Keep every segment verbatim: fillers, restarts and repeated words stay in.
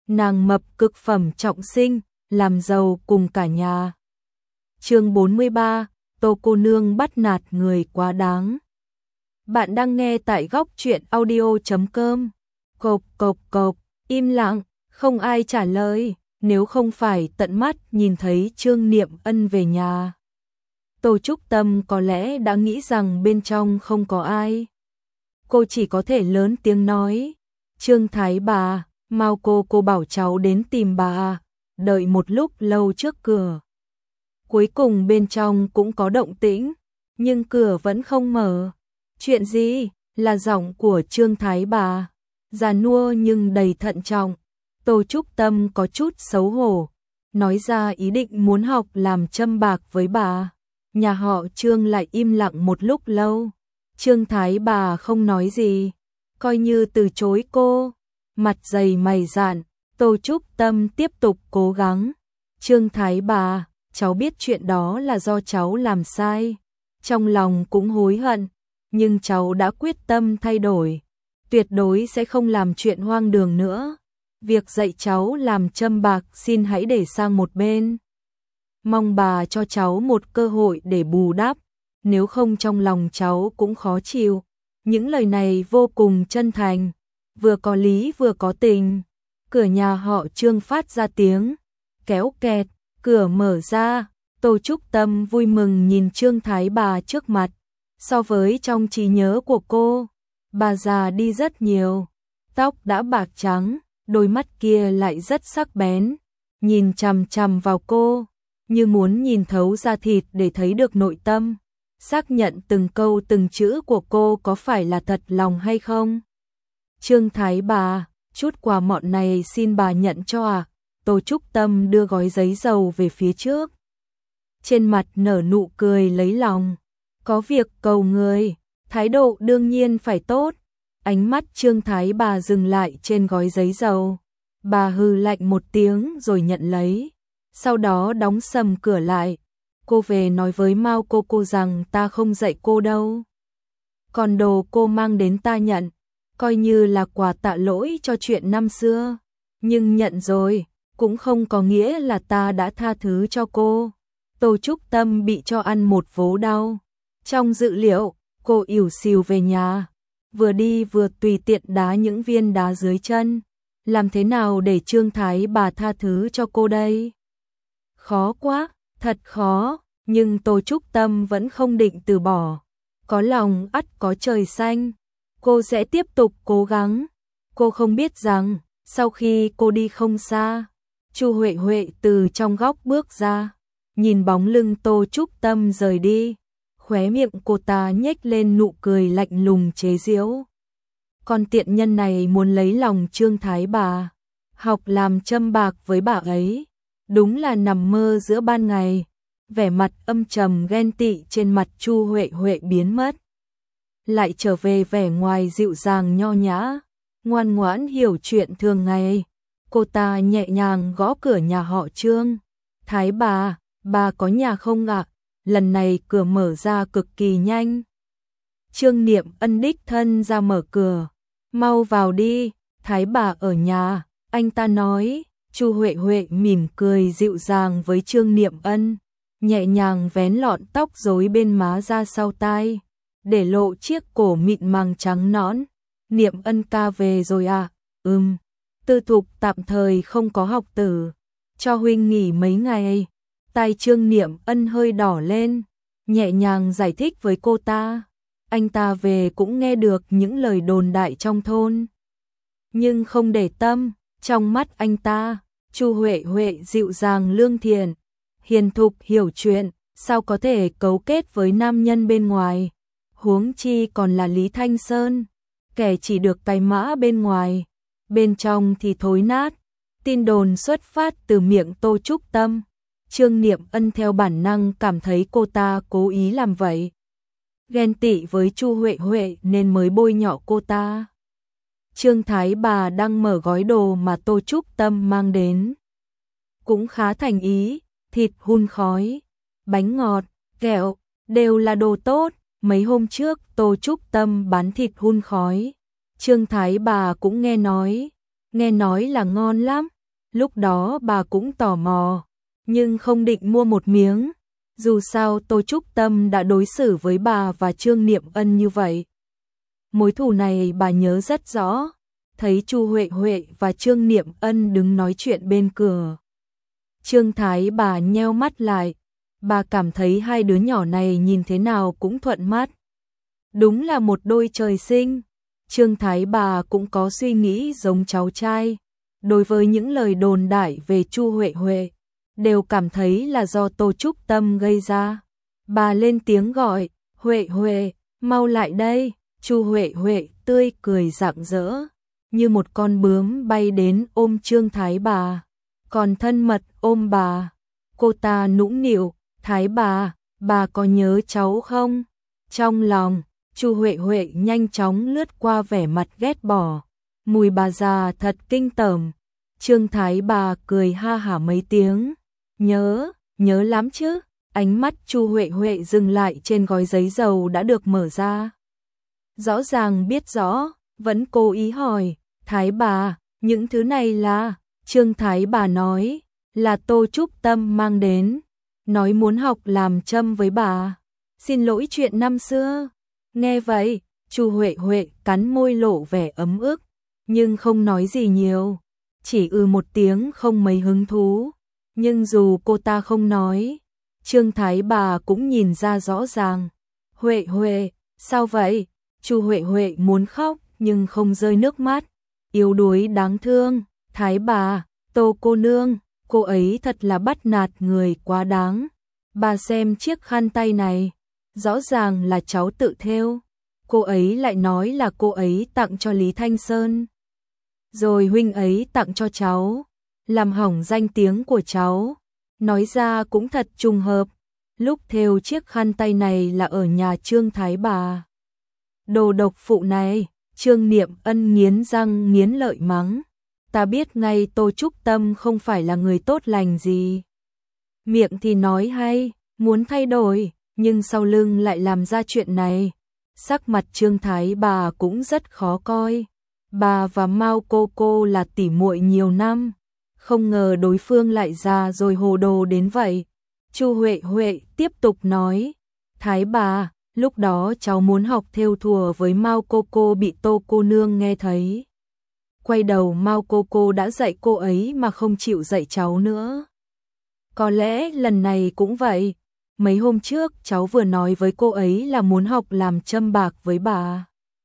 nàng mập cực phẩm trọng sinh, làm giàu cùng cả nhà. Chương bốn mươi ba, Tô cô nương bắt nạt người quá đáng. Bạn đang nghe tại góc truyện audio chấm com. Cộp cộp cộp, im lặng, không ai trả lời, nếu không phải tận mắt nhìn thấy Trương Niệm Ân về nhà. Tô Trúc Tâm có lẽ đã nghĩ rằng bên trong không có ai. Cô chỉ có thể lớn tiếng nói, Trương Thái bà, mau cô cô bảo cháu đến tìm bà, đợi một lúc lâu trước cửa. Cuối cùng bên trong cũng có động tĩnh, nhưng cửa vẫn không mở. Chuyện gì? Là giọng của Trương Thái bà, già nua nhưng đầy thận trọng. Tô Trúc Tâm có chút xấu hổ, nói ra ý định muốn học làm châm bạc với bà. Nhà họ Trương lại im lặng một lúc lâu. Trương Thái bà không nói gì, coi như từ chối cô. Mặt dày mày dạn, Tô Trúc Tâm tiếp tục cố gắng. Trương Thái bà, cháu biết chuyện đó là do cháu làm sai, trong lòng cũng hối hận, nhưng cháu đã quyết tâm thay đổi, tuyệt đối sẽ không làm chuyện hoang đường nữa. Việc dạy cháu làm châm bạc xin hãy để sang một bên. Mong bà cho cháu một cơ hội để bù đắp, nếu không trong lòng cháu cũng khó chịu. Những lời này vô cùng chân thành, vừa có lý vừa có tình. Cửa nhà họ Trương phát ra tiếng kéo kẹt, cửa mở ra. Tô Trúc Tâm vui mừng nhìn Trương Thái bà trước mặt. So với trong trí nhớ của cô, bà già đi rất nhiều, tóc đã bạc trắng, đôi mắt kia lại rất sắc bén, nhìn chằm chằm vào cô, như muốn nhìn thấu da thịt để thấy được nội tâm, xác nhận từng câu từng chữ của cô có phải là thật lòng hay không. Trương Thái bà, chút quà mọn này xin bà nhận cho à? Tô Trúc Tâm đưa gói giấy dầu về phía trước, trên mặt nở nụ cười lấy lòng. Có việc cầu người, thái độ đương nhiên phải tốt. Ánh mắt Trương Thái bà dừng lại trên gói giấy dầu. Bà hừ lạnh một tiếng rồi nhận lấy, sau đó đóng sầm cửa lại. Cô về nói với Mao cô cô rằng ta không dạy cô đâu. Còn đồ cô mang đến ta nhận, coi như là quà tạ lỗi cho chuyện năm xưa. Nhưng nhận rồi, cũng không có nghĩa là ta đã tha thứ cho cô. Tô Trúc Tâm bị cho ăn một vố đau. Trong dự liệu, cô ỉu xìu về nhà, vừa đi vừa tùy tiện đá những viên đá dưới chân. Làm thế nào để Trương Thái bà tha thứ cho cô đây? Khó quá, thật khó, nhưng Tô Trúc Tâm vẫn không định từ bỏ. Có lòng ắt có trời xanh, cô sẽ tiếp tục cố gắng. Cô không biết rằng, sau khi cô đi không xa, Chu Huệ Huệ từ trong góc bước ra, nhìn bóng lưng Tô Trúc Tâm rời đi. Khóe miệng cô ta nhếch lên nụ cười lạnh lùng chế giễu. Con tiện nhân này muốn lấy lòng Trương Thái bà, học làm châm bạc với bà ấy, đúng là nằm mơ giữa ban ngày. Vẻ mặt âm trầm ghen tị trên mặt Chu Huệ Huệ biến mất, lại trở về vẻ ngoài dịu dàng nho nhã, ngoan ngoãn hiểu chuyện thường ngày. Cô ta nhẹ nhàng gõ cửa nhà họ Trương. Thái bà, bà có nhà không ạ? Lần này cửa mở ra cực kỳ nhanh. Trương Niệm Ân đích thân ra mở cửa. Mau vào đi, Thái bà ở nhà, anh ta nói. Chu Huệ Huệ mỉm cười dịu dàng với Trương Niệm Ân, nhẹ nhàng vén lọn tóc rối bên má ra sau tai, để lộ chiếc cổ mịn màng trắng nõn. Niệm Ân ca về rồi à? Ừm, tư thục tạm thời không có học tử, cho huynh nghỉ mấy ngày. Tai Trương Niệm Ân hơi đỏ lên, nhẹ nhàng giải thích với cô ta. Anh ta về cũng nghe được những lời đồn đại trong thôn, nhưng không để tâm. Trong mắt anh ta, Chu Huệ Huệ dịu dàng lương thiện, hiền thục hiểu chuyện, sao có thể cấu kết với nam nhân bên ngoài, huống chi còn là Lý Thanh Sơn, kẻ chỉ được cái mã bên ngoài, bên trong thì thối nát. Tin đồn xuất phát từ miệng Tô Trúc Tâm. Trương Niệm Ân theo bản năng cảm thấy cô ta cố ý làm vậy, ghen tị với Chu Huệ Huệ nên mới bôi nhọ cô ta. Trương Thái bà đang mở gói đồ mà Tô Trúc Tâm mang đến, cũng khá thành ý, thịt hun khói, bánh ngọt, kẹo, đều là đồ tốt. Mấy hôm trước Tô Trúc Tâm bán thịt hun khói, Trương Thái bà cũng nghe nói, nghe nói là ngon lắm, Lúc đó bà cũng tò mò, nhưng không định mua một miếng. Dù sao Tô Trúc Tâm đã đối xử với bà và Trương Niệm Ân như vậy. Mối thù này bà nhớ rất rõ. Thấy Chu Huệ Huệ và Trương Niệm Ân đứng nói chuyện bên cửa. Trương Thái bà nheo mắt lại. Bà cảm thấy hai đứa nhỏ này nhìn thế nào cũng thuận mắt. Đúng là một đôi trời sinh. Trương Thái bà cũng có suy nghĩ giống cháu trai. Đối với những lời đồn đại về Chu Huệ Huệ, đều cảm thấy là do Tô Trúc Tâm gây ra. Bà lên tiếng gọi, Huệ Huệ, mau lại đây. Chu Huệ Huệ tươi cười rạng rỡ, như một con bướm bay đến ôm Trương Thái bà, còn thân mật ôm bà. Cô ta nũng nịu, Thái bà, bà có nhớ cháu không? Trong lòng, Chu Huệ Huệ nhanh chóng lướt qua vẻ mặt ghét bỏ. Mùi bà già thật kinh tởm. Trương Thái bà cười ha hả mấy tiếng. Nhớ, nhớ lắm chứ. Ánh mắt Chu Huệ Huệ dừng lại trên gói giấy dầu đã được mở ra. Rõ ràng biết rõ, vẫn cố ý hỏi, Thái bà, những thứ này là... Trương Thái bà nói, là Tô Trúc Tâm mang đến, nói muốn học làm châm với bà. Xin lỗi chuyện năm xưa. Nghe vậy, Chu Huệ Huệ cắn môi lộ vẻ ấm ức, nhưng không nói gì nhiều, chỉ ừ một tiếng không mấy hứng thú. Nhưng dù cô ta không nói, Trương Thái bà cũng nhìn ra rõ ràng. Huệ Huệ, sao vậy? Chu Huệ Huệ muốn khóc nhưng không rơi nước mắt, yếu đuối đáng thương. Thái bà, Tô cô nương, cô ấy thật là bắt nạt người quá đáng. Bà xem chiếc khăn tay này, rõ ràng là cháu tự thêu. Cô ấy lại nói là cô ấy tặng cho Lý Thanh Sơn. Rồi huynh ấy tặng cho cháu, làm hỏng danh tiếng của cháu. Nói ra cũng thật trùng hợp, lúc thêu chiếc khăn tay này là ở nhà Trương Thái bà. Đồ độc phụ này, Trương Niệm Ân nghiến răng nghiến lợi mắng. Ta biết ngay Tô Trúc Tâm không phải là người tốt lành gì. Miệng thì nói hay, muốn thay đổi, nhưng sau lưng lại làm ra chuyện này. Sắc mặt Trương Thái bà cũng rất khó coi. Bà và Mao cô cô là tỉ muội nhiều năm, không ngờ đối phương lại già rồi hồ đồ đến vậy. Chu Huệ Huệ tiếp tục nói, Thái bà, lúc đó cháu muốn học thêu thùa với Mao cô cô bị Tô cô nương nghe thấy. Quay đầu Mao cô cô đã dạy cô ấy mà không chịu dạy cháu nữa. Có lẽ lần này cũng vậy. Mấy hôm trước cháu vừa nói với cô ấy là muốn học làm châm bạc với bà.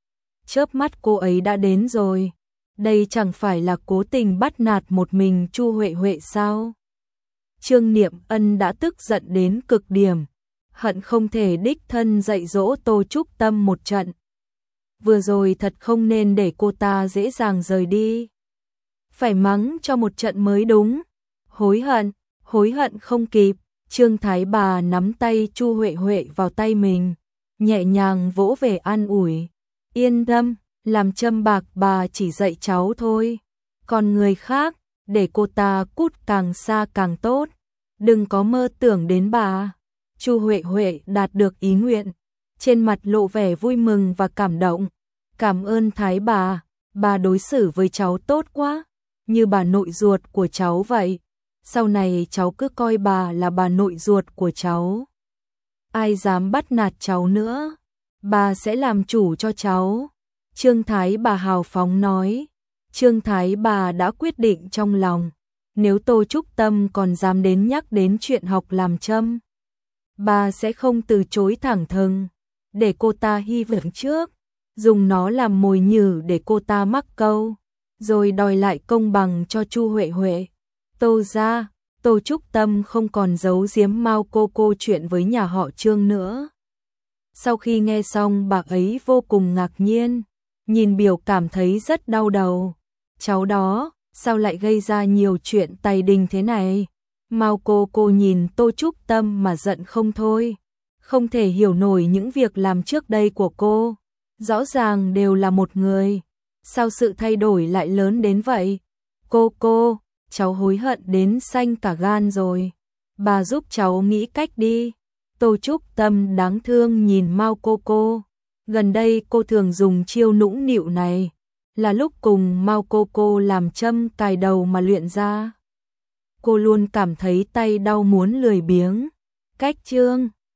Chớp mắt cô ấy đã đến rồi. Đây chẳng phải là cố tình bắt nạt một mình Chu Huệ Huệ sao? Trương Niệm Ân đã tức giận đến cực điểm, hận không thể đích thân dạy dỗ Tô Trúc Tâm một trận. Vừa rồi thật không nên để cô ta dễ dàng rời đi. Phải mắng cho một trận mới đúng. Hối hận, hối hận không kịp. Trương Thái bà nắm tay Chu Huệ Huệ vào tay mình, nhẹ nhàng vỗ về an ủi. Yên tâm, làm châm bạc bà chỉ dạy cháu thôi. Còn người khác, để cô ta cút càng xa càng tốt. Đừng có mơ tưởng đến bà. Chu Huệ Huệ đạt được ý nguyện, trên mặt lộ vẻ vui mừng và cảm động. Cảm ơn Thái bà, bà đối xử với cháu tốt quá, như bà nội ruột của cháu vậy. Sau này cháu cứ coi bà là bà nội ruột của cháu. Ai dám bắt nạt cháu nữa, bà sẽ làm chủ cho cháu. Trương Thái bà hào phóng nói. Trương Thái bà đã quyết định trong lòng, nếu Tô Trúc Tâm còn dám đến nhắc đến chuyện học làm châm, bà sẽ không từ chối thẳng thừng, để cô ta hy vọng trước, dùng nó làm mồi nhử để cô ta mắc câu, rồi đòi lại công bằng cho Chu Huệ Huệ. Tô gia, Tô Trúc Tâm không còn giấu giếm Mao cô cô chuyện với nhà họ Trương nữa. Sau khi nghe xong bà ấy vô cùng ngạc nhiên, nhìn biểu cảm thấy rất đau đầu. Cháu đó, sao lại gây ra nhiều chuyện tày đình thế này? Mao cô cô nhìn Tô Trúc Tâm mà giận không thôi, không thể hiểu nổi những việc làm trước đây của cô. Rõ ràng đều là một người, sao sự thay đổi lại lớn đến vậy? Cô cô, cháu hối hận đến xanh cả gan rồi. Bà giúp cháu nghĩ cách đi. Tô Trúc Tâm đáng thương nhìn Mao cô cô. Gần đây cô thường dùng chiêu nũng nịu này, là lúc cùng Mao cô cô làm châm cài đầu mà luyện ra. cô luôn cảm thấy tay đau muốn lười biếng. Cách chương